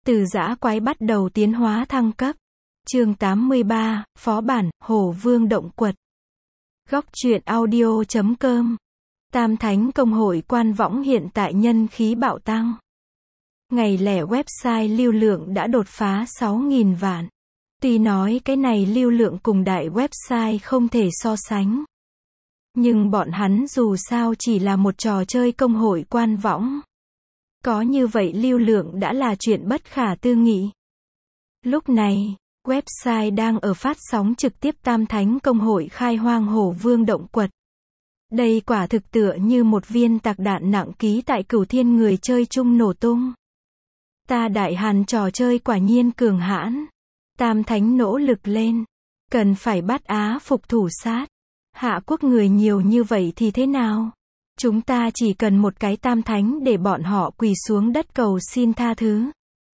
Từ dã quái bắt đầu tiến hóa thăng cấp. Chương 83, Phó bản, Hổ Vương Động Quật. Góc truyện audio.com. Tam Thánh Công hội Quan Võng hiện tại nhân khí bạo tăng. Ngày lẻ website lưu lượng đã đột phá 6.000 vạn. Tuy nói cái này lưu lượng cùng đại website không thể so sánh. Nhưng bọn hắn dù sao chỉ là một trò chơi công hội Quan Võng. Có như vậy lưu lượng đã là chuyện bất khả tư nghị. Lúc này, website đang ở phát sóng trực tiếp Tam Thánh Công hội khai hoang Hổ Vương Động Quật. Đây quả thực tựa như một viên tạc đạn nặng ký tại Cửu Thiên người chơi chung nổ tung. Ta Đại Hàn trò chơi quả nhiên cường hãn. Tam Thánh nỗ lực lên. Cần phải bắt Á phục thủ sát. Hạ quốc người nhiều như vậy thì thế nào? Chúng ta chỉ cần một cái Tam Thánh để bọn họ quỳ xuống đất cầu xin tha thứ.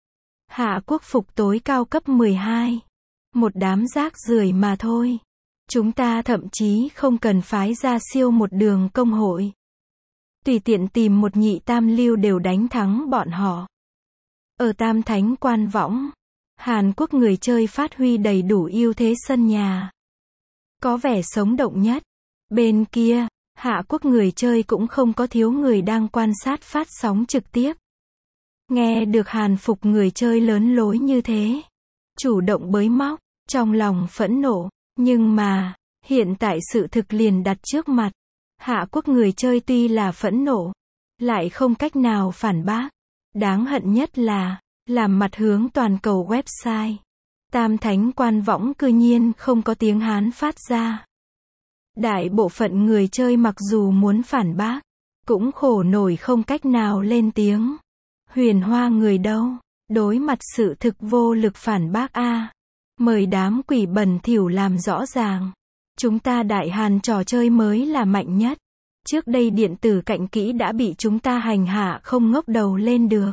Hạ quốc phục tối cao cấp 12. Một đám rác rưởi mà thôi. Chúng ta thậm chí không cần phái ra siêu một đường công hội. Tùy tiện tìm một nhị tam lưu đều đánh thắng bọn họ. Ở Tam Thánh Quan Võng, Hàn Quốc người chơi phát huy đầy đủ ưu thế sân nhà. Có vẻ sống động nhất. Bên kia, Hạ quốc người chơi cũng không có thiếu người đang quan sát phát sóng trực tiếp. Nghe được Hàn phục người chơi lớn lối như thế, chủ động bới móc, trong lòng phẫn nộ. Nhưng mà, hiện tại sự thực liền đặt trước mặt. Hạ quốc người chơi tuy là phẫn nộ, lại không cách nào phản bác. Đáng hận nhất là, làm mặt hướng toàn cầu website. Tam Thánh Quan Võng cư nhiên không có tiếng Hán phát ra. Đại bộ phận người chơi mặc dù muốn phản bác, cũng khổ nổi không cách nào lên tiếng. Huyền Hoa người đâu, đối mặt sự thực vô lực phản bác a. Mời đám quỷ bẩn thỉu làm rõ ràng. Chúng ta Đại Hàn trò chơi mới là mạnh nhất. Trước đây điện tử cạnh kỹ đã bị chúng ta hành hạ không ngóc đầu lên được.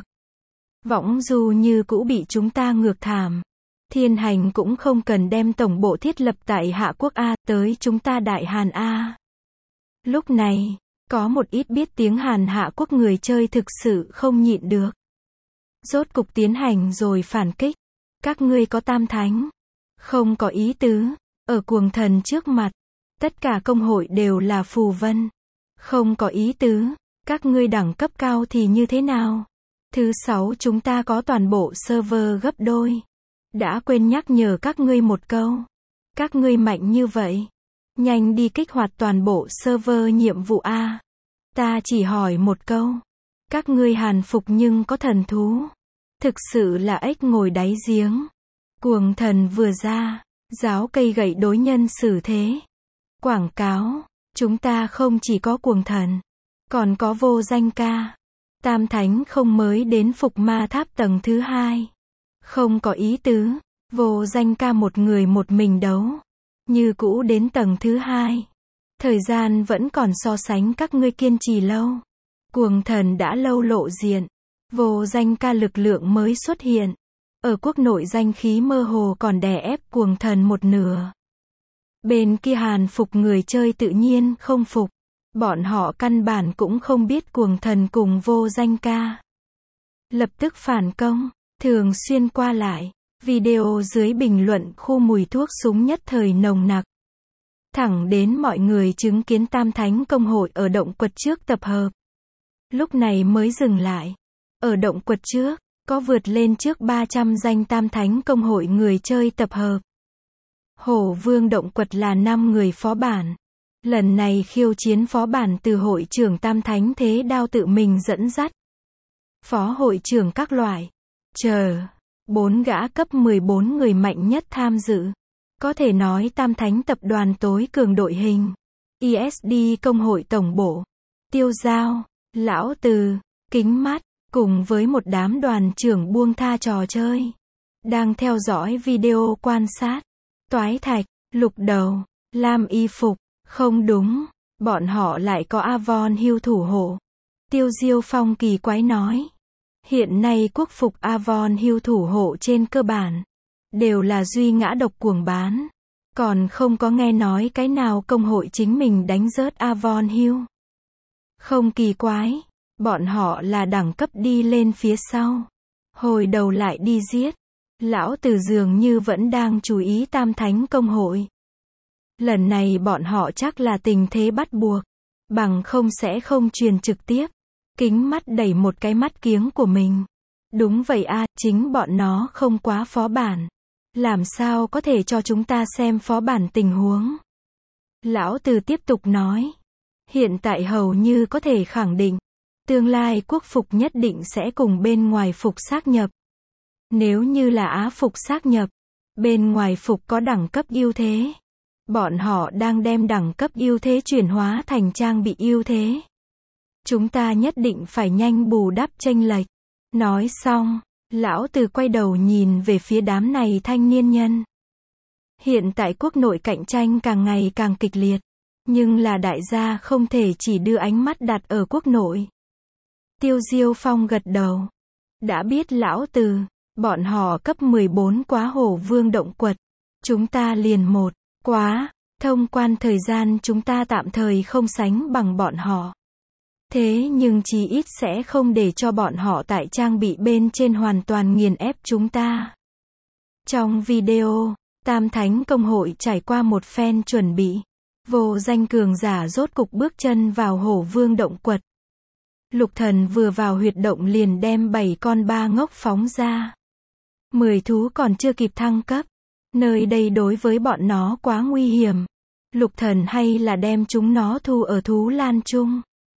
Võng du như cũ bị chúng ta ngược thảm. Thiên Hành cũng không cần đem tổng bộ thiết lập tại Hạ quốc A tới chúng ta Đại Hàn A. Lúc này, có một ít biết tiếng Hàn Hạ quốc người chơi thực sự không nhịn được. Rốt cục tiến hành rồi phản kích. Các ngươi có Tam Thánh. Không có ý tứ. Ở cuồng thần trước mặt. Tất cả công hội đều là phù vân. Không có ý tứ. Các ngươi đẳng cấp cao thì như thế nào? Thứ 6 chúng ta có toàn bộ server gấp đôi. Đã quên nhắc nhở các ngươi một câu. Các ngươi mạnh như vậy. Nhanh đi kích hoạt toàn bộ server nhiệm vụ A. Ta chỉ hỏi một câu. Các ngươi Hàn phục nhưng có thần thú. Thực sự là ếch ngồi đáy giếng. Cuồng thần vừa ra. Giáo cây gậy đối nhân xử thế. Quảng cáo. Chúng ta không chỉ có cuồng thần. Còn có vô danh ca. Tam Thánh không mới đến phục ma tháp tầng thứ 2. Không có ý tứ. Vô danh ca một người một mình đấu. Như cũ đến tầng thứ 2. Thời gian vẫn còn so sánh các ngươi kiên trì lâu. Cuồng thần đã lâu lộ diện. Vô danh ca lực lượng mới xuất hiện. Ở quốc nội danh khí mơ hồ còn đè ép cuồng thần một nửa. Bên kia Hàn phục người chơi tự nhiên không phục. Bọn họ căn bản cũng không biết cuồng thần cùng vô danh ca. Lập tức phản công. Thường xuyên qua lại. Video dưới bình luận khu mùi thuốc súng nhất thời nồng nặc. Thẳng đến mọi người chứng kiến Tam Thánh Công hội ở động quật trước tập hợp. Lúc này mới dừng lại. Ở động quật trước, có vượt lên trước 300 danh Tam Thánh Công hội người chơi tập hợp. Hổ Vương Động Quật là 5 người phó bản. Lần này khiêu chiến phó bản từ hội trưởng Tam Thánh Thế Đao tự mình dẫn dắt. Phó hội trưởng các loại. 4 gã cấp 14 người mạnh nhất tham dự. Có thể nói Tam Thánh tập đoàn tối cường đội hình. ISD công hội tổng bộ. Tiêu Giao, Lão Từ, Kính Mắt, cùng với một đám đoàn trưởng buông tha trò chơi. Đang theo dõi video quan sát. Toái Thạch, Lục Đầu, Lam Y Phục. Không đúng, bọn họ lại có Avon Hill thủ hộ. Tiêu Diêu Phong kỳ quái nói. Hiện nay quốc phục Avon Hill thủ hộ trên cơ bản đều là duy ngã độc cuồng bán. Còn không có nghe nói cái nào công hội chính mình đánh rớt Avon Hill. Không kỳ quái, bọn họ là đẳng cấp đi lên phía sau. Hồi đầu lại đi giết. Lão Từ dường như vẫn đang chú ý Tam Thánh Công hội. Lần này bọn họ chắc là tình thế bắt buộc. Bằng không sẽ không truyền trực tiếp. Kính mắt đẩy một cái mắt kiếng của mình. Đúng vậy a, chính bọn nó không quá phó bản. Làm sao có thể cho chúng ta xem phó bản tình huống. Lão Từ tiếp tục nói. Hiện tại hầu như có thể khẳng định. Tương lai quốc phục nhất định sẽ cùng bên ngoài phục xác nhập. Nếu như là Á phục xác nhập, bên ngoài phục có đẳng cấp ưu thế. Bọn họ đang đem đẳng cấp ưu thế chuyển hóa thành trang bị ưu thế. Chúng ta nhất định phải nhanh bù đắp chênh lệch. Nói xong, Lão Từ quay đầu nhìn về phía đám này thanh niên nhân. Hiện tại quốc nội cạnh tranh càng ngày càng kịch liệt. Nhưng là đại gia không thể chỉ đưa ánh mắt đặt ở quốc nội. Tiêu Diêu Phong gật đầu. Đã biết Lão Từ, bọn họ cấp 14 quá Hổ Vương động quật. Chúng ta liền một, quá, thông quan thời gian chúng ta tạm thời không sánh bằng bọn họ. Thế nhưng chí ít sẽ không để cho bọn họ tại trang bị bên trên hoàn toàn nghiền ép chúng ta. Trong video, Tam Thánh Công hội trải qua một phen chuẩn bị. Vô danh cường giả rốt cục bước chân vào Hổ Vương động quật. Lục Thần vừa vào huyệt động liền đem 7 con ba ngốc phóng ra. 10 thú còn chưa kịp thăng cấp. Nơi đây đối với bọn nó quá nguy hiểm. Lục Thần hay là đem chúng nó thu ở thú lan chung.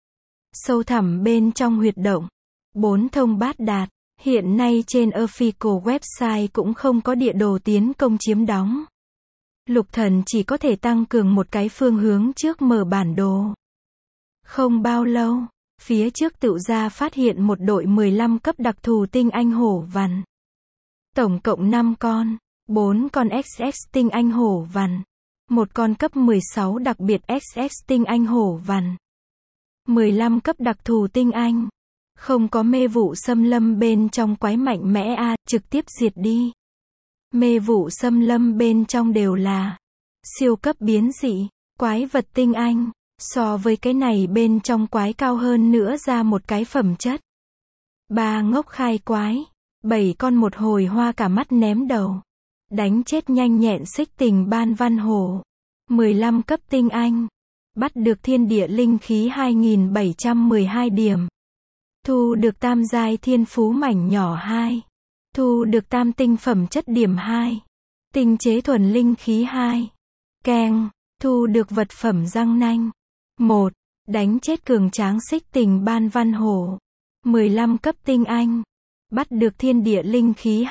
Sâu thẳm bên trong huyệt động. 4 thông bát đạt. Hiện nay trên official website cũng không có địa đồ tiến công chiếm đóng. Lục Thần chỉ có thể tăng cường một cái phương hướng trước mở bản đồ. Không bao lâu, phía trước tựu ra phát hiện một đội 15 cấp đặc thù tinh anh hổ vằn. Tổng cộng 5 con, 4 con XX tinh anh hổ vằn, một con cấp 16 đặc biệt XX tinh anh hổ vằn. 15 cấp đặc thù tinh anh. Không có mê vụ xâm lâm bên trong quái mạnh mẽ a, trực tiếp diệt đi. Mê vụ xâm lâm bên trong đều là siêu cấp biến dị, quái vật tinh anh. So với cái này bên trong quái cao hơn nữa ra một cái phẩm chất. 3 ngốc khai quái. 7 con một hồi hoa cả mắt ném đầu. Đánh chết nhanh nhẹn xích tình ban văn hổ. 15 cấp tinh anh. Bắt được thiên địa linh khí 2712 điểm. Thu được tam giai thiên phú mảnh nhỏ 2. Thu được tam tinh phẩm chất điểm 2. Tinh chế thuần linh khí 2. Keng. Thu được vật phẩm răng nanh. 1. Đánh chết cường tráng xích tình ban văn hổ. 15 cấp tinh anh. Bắt được thiên địa linh khí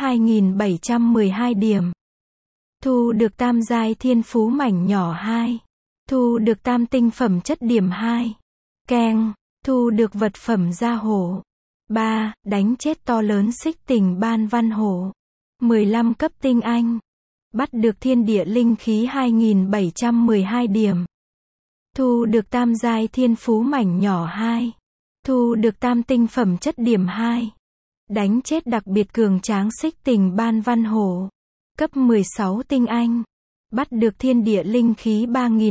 2712 điểm. Thu được tam giai thiên phú mảnh nhỏ 2. Thu được tam tinh phẩm chất điểm 2. Keng. Thu được vật phẩm da hổ. 3. Đánh chết to lớn xích tình ban văn hổ. 15 cấp tinh anh. Bắt được thiên địa linh khí 2712 điểm. Thu được tam giai thiên phú mảnh nhỏ 2. Thu được tam tinh phẩm chất điểm 2. Đánh chết đặc biệt cường tráng xích tình ban văn hổ. Cấp 16 tinh anh. Bắt được thiên địa linh khí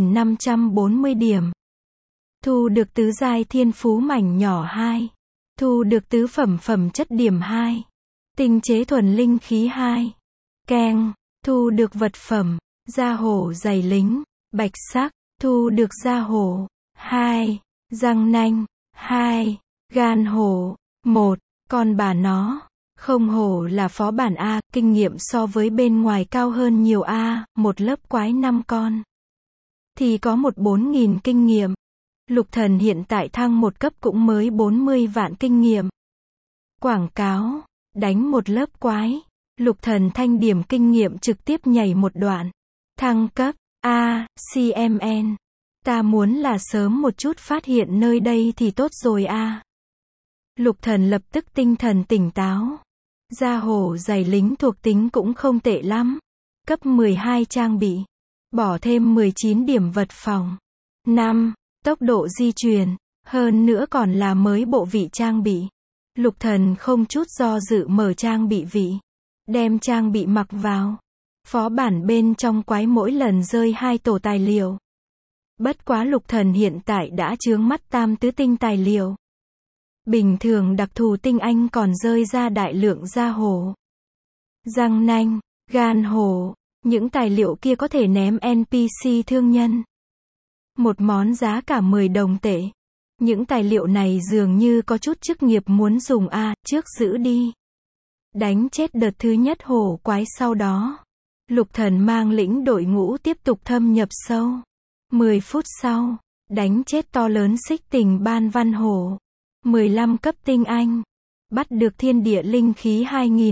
3540 điểm. Thu được tứ giai thiên phú mảnh nhỏ 2. Thu được tứ phẩm phẩm chất điểm 2. Tinh chế thuần linh khí 2. Keng. Thu được vật phẩm, da hổ dày lính, bạch sắc. Thu được da hổ 2. Răng nanh 2. Gan hổ 1. Con bà nó. Không hổ là phó bản A, kinh nghiệm so với bên ngoài cao hơn nhiều A, một lớp quái 5 con. Thì có 4000 kinh nghiệm. Lục Thần hiện tại thăng một cấp cũng mới 40 vạn kinh nghiệm. Quảng cáo, đánh một lớp quái. Lục Thần thanh điểm kinh nghiệm trực tiếp nhảy một đoạn. Thăng cấp, A, CMN. Ta muốn là sớm một chút phát hiện nơi đây thì tốt rồi a. Lục Thần lập tức tinh thần tỉnh táo. Da hổ dày lính thuộc tính cũng không tệ lắm. Cấp 12 trang bị. Bỏ thêm 19 điểm vật phòng. 5. Tốc độ di chuyển. Hơn nữa còn là mới bộ vị trang bị. Lục Thần không chút do dự mở trang bị vị. Đem trang bị mặc vào. Phó bản bên trong quái mỗi lần rơi 2 tổ tài liệu. Bất quá Lục Thần hiện tại đã chướng mắt tam tứ tinh tài liệu. Bình thường đặc thù tinh anh còn rơi ra đại lượng da hổ, răng nanh, gan hổ. Những tài liệu kia có thể ném NPC thương nhân. Một món giá cả 10 đồng tệ. Những tài liệu này dường như có chút chức nghiệp muốn dùng trước giữ đi. Đánh chết đợt thứ nhất hổ quái sau đó. Lục Thần mang lĩnh đội ngũ tiếp tục thâm nhập sâu. 10 phút sau, đánh chết to lớn xích tình ban văn hổ. 15 cấp tinh anh. Bắt được thiên địa linh khí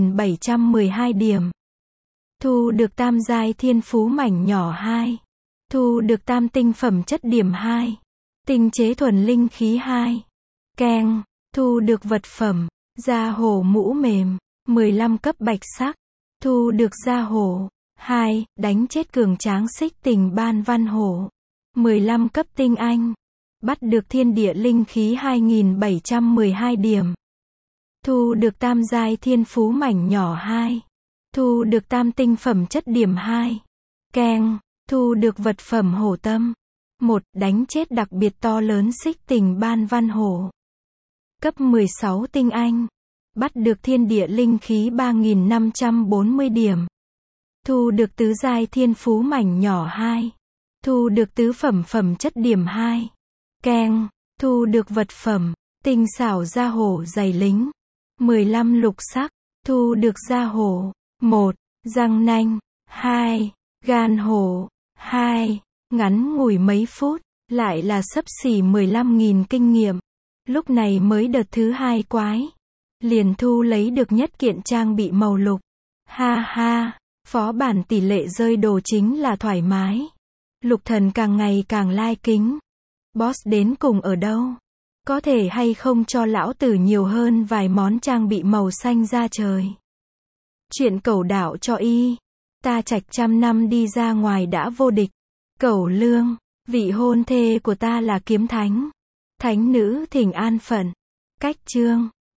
2712 điểm. Thu được tam giai thiên phú mảnh nhỏ 2. Thu được tam tinh phẩm chất điểm 2. Tinh chế thuần linh khí 2. Keng. Thu được vật phẩm. Da hổ mũ mềm. 15 cấp bạch sắc. Thu được da hổ. 2. Đánh chết cường tráng xích tình ban văn hổ. 15 cấp tinh anh. Bắt được thiên địa linh khí 2712 điểm. Thu được tam giai thiên phú mảnh nhỏ 2. Thu được tam tinh phẩm chất điểm 2. Keng. Thu được vật phẩm hổ tâm. 1. Đánh chết đặc biệt to lớn xích tình ban văn hổ. Cấp 16 tinh anh. Bắt được thiên địa linh khí 3540 điểm. Thu được tứ giai thiên phú mảnh nhỏ 2. Thu được tứ phẩm phẩm chất điểm 2. Keng. Thu được vật phẩm. Tinh xảo da hổ dày lính. 15 lục sắc. Thu được da hổ. 1. Răng nanh. 2. Gan hổ. 2. Ngắn ngủi mấy phút, lại là xấp xỉ 15.000 kinh nghiệm. Lúc này mới đợt thứ 2 quái. Liền thu lấy được nhất kiện trang bị màu lục. Ha ha, phó bản tỷ lệ rơi đồ chính là thoải mái. Lục Thần càng ngày càng lai kính. Boss đến cùng ở đâu? Có thể hay không cho lão tử nhiều hơn vài món trang bị màu xanh ra trời. Chuyện cẩu đạo cho y. Ta trạch trăm năm đi ra ngoài đã vô địch. Cẩu lương, vị hôn thê của ta là kiếm thánh. Thánh nữ thỉnh an phận. Cách chương